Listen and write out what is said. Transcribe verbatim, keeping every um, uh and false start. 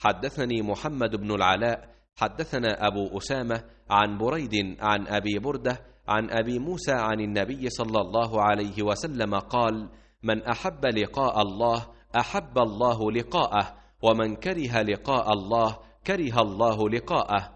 حدثني محمد بن العلاء حدثنا أبو أسامة عن بريد عن أبي بردة عن أبي موسى عن النبي صلى الله عليه وسلم قال: من أحب لقاء الله أحب الله لقاءه، ومن كره لقاء الله كره الله لقاءه.